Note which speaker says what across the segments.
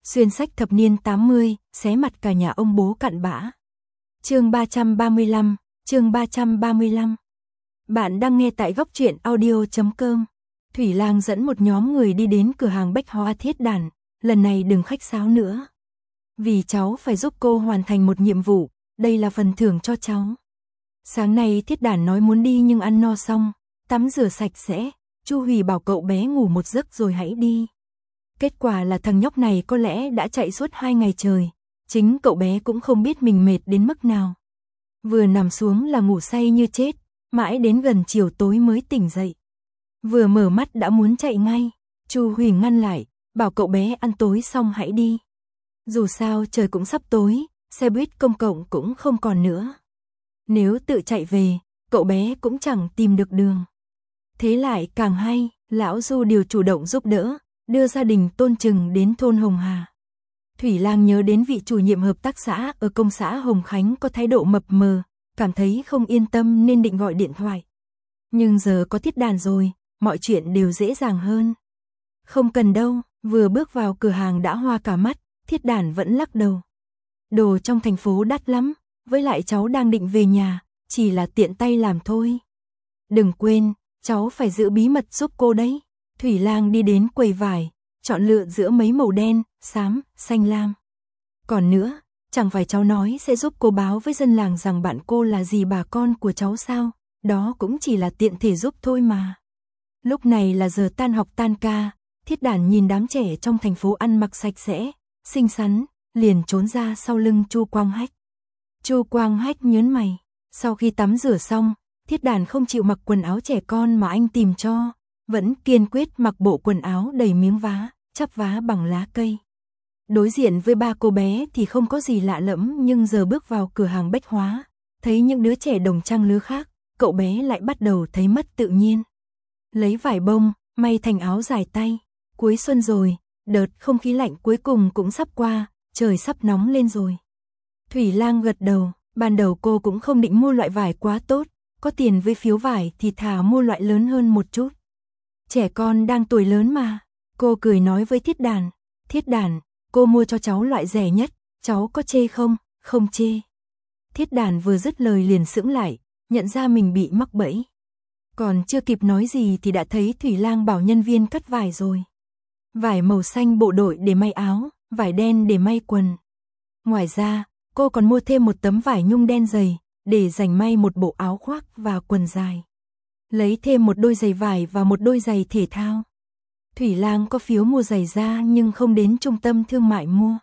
Speaker 1: Xuyên sách thập niên 80, xé mặt cả nhà ông bố cặn bã. Chương 335, chương 335. Bạn đang nghe tại góc truyện audio.com. Thủy Lang dẫn một nhóm người đi đến cửa hàng bách hóa Thiết Đản, lần này đừng khách sáo nữa. Vì cháu phải giúp cô hoàn thành một nhiệm vụ, đây là phần thưởng cho cháu. Sáng nay Thiết Đản nói muốn đi nhưng ăn no xong, tắm rửa sạch sẽ, Chu Hủy bảo cậu bé ngủ một giấc rồi hãy đi. Kết quả là thằng nhóc này có lẽ đã chạy suốt 2 ngày trời, chính cậu bé cũng không biết mình mệt đến mức nào. Vừa nằm xuống là ngủ say như chết, mãi đến gần chiều tối mới tỉnh dậy. Vừa mở mắt đã muốn chạy ngay, Chu Hủy ngăn lại, bảo cậu bé ăn tối xong hãy đi. Dù sao trời cũng sắp tối, xe buýt công cộng cũng không còn nữa. Nếu tự chạy về, cậu bé cũng chẳng tìm được đường. Thế lại càng hay, lão Du điều chủ động giúp đỡ, đưa gia đình Tôn Trừng đến thôn Hồng Hà. Thủy Lang nhớ đến vị chủ nhiệm hợp tác xã ở công xã Hồng Khánh có thái độ mập mờ, cảm thấy không yên tâm nên định gọi điện thoại. Nhưng giờ có Thiết Đản rồi, mọi chuyện đều dễ dàng hơn. Không cần đâu, vừa bước vào cửa hàng đã hoa cả mắt, Thiết Đản vẫn lắc đầu. Đồ trong thành phố đắt lắm, với lại cháu đang định về nhà, chỉ là tiện tay làm thôi. Đừng quên, cháu phải giữ bí mật giúp cô đấy. Thủy Lang đi đến quầy vải, chọn lựa giữa mấy màu đen, xám, xanh lam. Còn nữa, chẳng phải cháu nói sẽ giúp cô báo với dân làng rằng bạn cô là dì bà con của cháu sao, đó cũng chỉ là tiện thể giúp thôi mà. Lúc này là giờ tan học tan ca, Thiết Đản nhìn đám trẻ trong thành phố ăn mặc sạch sẽ, xinh xắn, liền trốn ra sau lưng Chu Quang Hách. Chu Quang Hách nhớn mày, sau khi tắm rửa xong, Thiết Đản không chịu mặc quần áo trẻ con mà anh tìm cho, vẫn kiên quyết mặc bộ quần áo đầy miếng vá, chắp vá bằng lá cây. Đối diện với ba cô bé thì không có gì lạ lẫm, nhưng giờ bước vào cửa hàng bách hóa, thấy những đứa trẻ đồng trang lứa khác, cậu bé lại bắt đầu thấy mất tự nhiên. Lấy vải bông, may thành áo dài tay, cuối xuân rồi, đợt không khí lạnh cuối cùng cũng sắp qua, trời sắp nóng lên rồi. Thủy Lang gật đầu, ban đầu cô cũng không định mua loại vải quá tốt, có tiền với phiếu vải thì thà mua loại lớn hơn một chút. Trẻ con đang tuổi lớn mà, cô cười nói với Thiết Đản, Thiết Đản, cô mua cho cháu loại rẻ nhất, cháu có chê không? Không chê. Thiết Đản vừa dứt lời liền sững lại, nhận ra mình bị mắc bẫy. Còn chưa kịp nói gì thì đã thấy Thủy Lang bảo nhân viên cắt vải rồi. Vải màu xanh bộ đội để may áo, vải đen để may quần. Ngoài ra, cô còn mua thêm một tấm vải nhung đen dày, để dành may một bộ áo khoác và quần dài. Lấy thêm một đôi giày vải và một đôi giày thể thao. Thủy Lang có phiếu mua giày ra nhưng không đến trung tâm thương mại mua.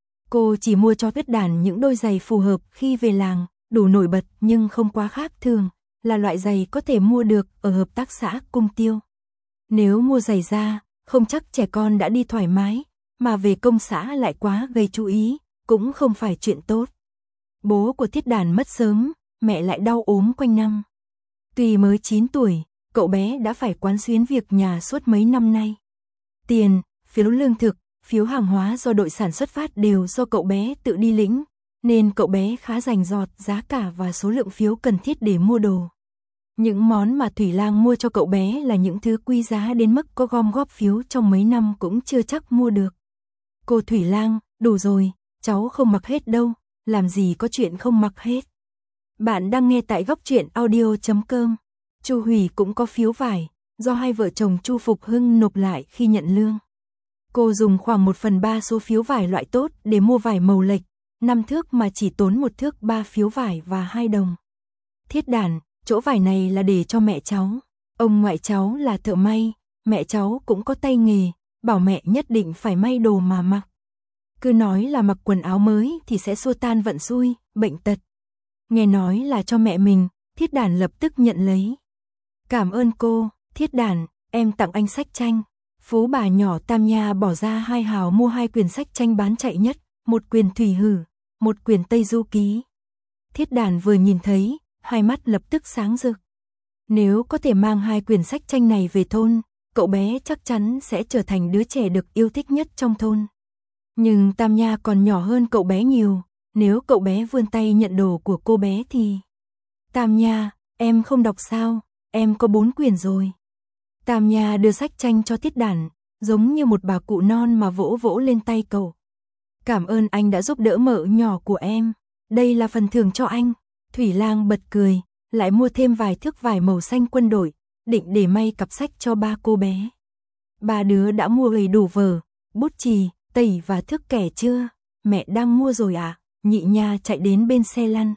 Speaker 1: Cô chỉ mua cho Thiết Đản những đôi giày phù hợp khi về làng, đủ nổi bật nhưng không quá khác thường, là loại giày có thể mua được ở hợp tác xã Cung Tiêu. Nếu mua giày ra, không chắc trẻ con đã đi thoải mái, mà về công xã lại quá gây chú ý, cũng không phải chuyện tốt. Bố của Thiết Đản mất sớm, mẹ lại đau ốm quanh năm. Tuy mới 9 tuổi, cậu bé đã phải quán xuyến việc nhà suốt mấy năm nay. Tiền, phiếu lương thực, phiếu hàng hóa do đội sản xuất phát đều do cậu bé tự đi lĩnh, nên cậu bé khá rành rọt giá cả và số lượng phiếu cần thiết để mua đồ. Những món mà Thủy Lang mua cho cậu bé là những thứ quý giá đến mức có gom góp phiếu trong mấy năm cũng chưa chắc mua được. Cô Thủy Lang, đủ rồi, cháu không mặc hết đâu, làm gì có chuyện không mặc hết. Bạn đang nghe tại góc truyện audio.com. Chu Hủy cũng có phiếu vải, do hai vợ chồng Chu Phục Hưng nộp lại khi nhận lương. Cô dùng khoảng 1/3 số phiếu vải loại tốt để mua vải màu lệch, 5 thước mà chỉ tốn 1 thước 3 phiếu vải và 2 đồng. Thiết Đản, chỗ vải này là để cho mẹ cháu. Ông ngoại cháu là thợ may, mẹ cháu cũng có tay nghề, bảo mẹ nhất định phải may đồ mà mặc. Cứ nói là mặc quần áo mới thì sẽ xua tan vận xui, bệnh tật. Nghe nói là cho mẹ mình, Thiết Đản lập tức nhận lấy. Cảm ơn cô, Thiết Đản, em tặng anh sách tranh. Phú bà nhỏ Tam Nha bỏ ra 2 hào mua 2 quyển sách tranh bán chạy nhất, một quyển Thủy Hử, một quyển Tây Du Ký. Thiết Đản vừa nhìn thấy, hai mắt lập tức sáng rực. Nếu có thể mang 2 quyển sách tranh này về thôn, cậu bé chắc chắn sẽ trở thành đứa trẻ được yêu thích nhất trong thôn. Nhưng Tam Nha còn nhỏ hơn cậu bé nhiều, nếu cậu bé vươn tay nhận đồ của cô bé thì... Tam Nha, em không đọc sao, em có 4 quyển rồi. Tam Nha đưa sách tranh cho Thiết Đản, giống như một bà cụ non mà vỗ vỗ lên tay cậu. Cảm ơn anh đã giúp đỡ mợ nhỏ của em. Đây là phần thưởng cho anh. Thủy Lang bật cười, lại mua thêm vài thước vải màu xanh quân đội, định để may cặp sách cho ba cô bé. Ba đứa đã mua đầy đủ vở, bút chì, tẩy và thước kẻ chưa? Mẹ đang mua rồi ạ. Nhị Nha chạy đến bên xe lăn.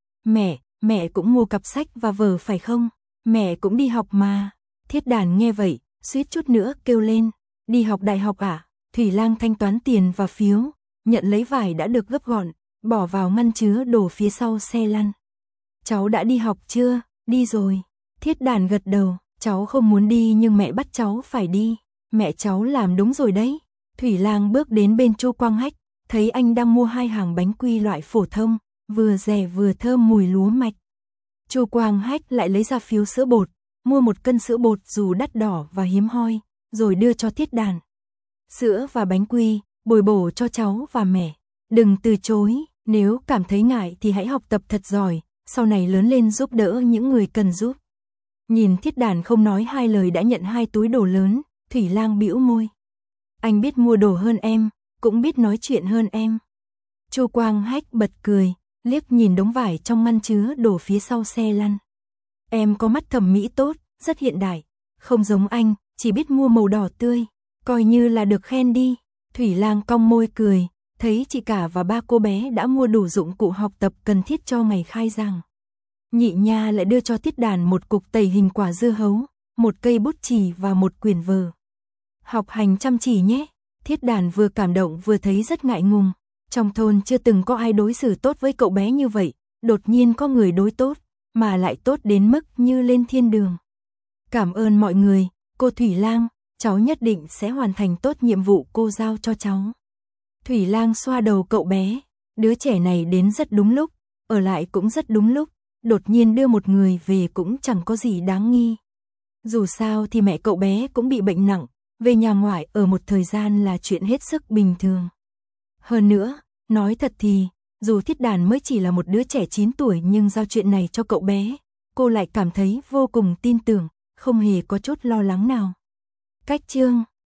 Speaker 1: Mẹ cũng mua cặp sách và vở phải không? Mẹ cũng đi học mà. Thiết Đàn nghe vậy, suýt chút nữa kêu lên. Đi học đại học à? Thủy Lang thanh toán tiền và phiếu, nhận lấy vải đã được gấp gọn, bỏ vào ngăn chứa đồ phía sau xe lăn. Cháu đã đi học chưa? Đi rồi. Thiết Đàn gật đầu, cháu không muốn đi nhưng mẹ bắt cháu phải đi. Mẹ cháu làm đúng rồi đấy. Thủy Lang bước đến bên Chu Quang Hách, thấy anh đang mua 2 hàng bánh quy loại phổ thông, vừa rẻ vừa thơm mùi lúa mạch. Chu Quang Hách lại lấy ra phiếu sữa bột, mua 1 cân sữa bột dù đắt đỏ và hiếm hoi, rồi đưa cho Thiết Đàn. Sữa và bánh quy, bồi bổ cho cháu và mẹ. Đừng từ chối, nếu cảm thấy ngại thì hãy học tập thật giỏi, sau này lớn lên giúp đỡ những người cần giúp. Nhìn Thiết Đàn không nói 2 lời đã nhận 2 túi đồ lớn, Thủy Lang bĩu môi. Anh biết mua đồ hơn em, cũng biết nói chuyện hơn em. Chu Quang Hách bật cười, liếc nhìn đống vải trong ngăn chứa đồ phía sau xe lăn. Em có mắt thẩm mỹ tốt, rất hiện đại, không giống anh, chỉ biết mua màu đỏ tươi, coi như là được khen đi. Thủy Lang cong môi cười, thấy chị cả và ba cô bé đã mua đủ dụng cụ học tập cần thiết cho ngày khai giảng. Nhị Nha lại đưa cho Thiết Đàn 1 cục tẩy hình quả dưa hấu, 1 cây bút chì và 1 quyển vở. Học hành chăm chỉ nhé. Thiết Đàn vừa cảm động vừa thấy rất ngại ngùng. Trong thôn chưa từng có ai đối xử tốt với cậu bé như vậy, đột nhiên có người đối tốt, mà lại tốt đến mức như lên thiên đường. Cảm ơn mọi người, cô Thủy Lang, cháu nhất định sẽ hoàn thành tốt nhiệm vụ cô giao cho cháu. Thủy Lang xoa đầu cậu bé, đứa trẻ này đến rất đúng lúc, ở lại cũng rất đúng lúc, đột nhiên đưa một người về cũng chẳng có gì đáng nghi. Dù sao thì mẹ cậu bé cũng bị bệnh nặng, về nhà ngoại ở một thời gian là chuyện hết sức bình thường. Hơn nữa, nói thật thì, dù Thiết Đàn mới chỉ là một đứa trẻ 9 tuổi nhưng giao chuyện này cho cậu bé, cô lại cảm thấy vô cùng tin tưởng, không hề có chút lo lắng nào. Cách chương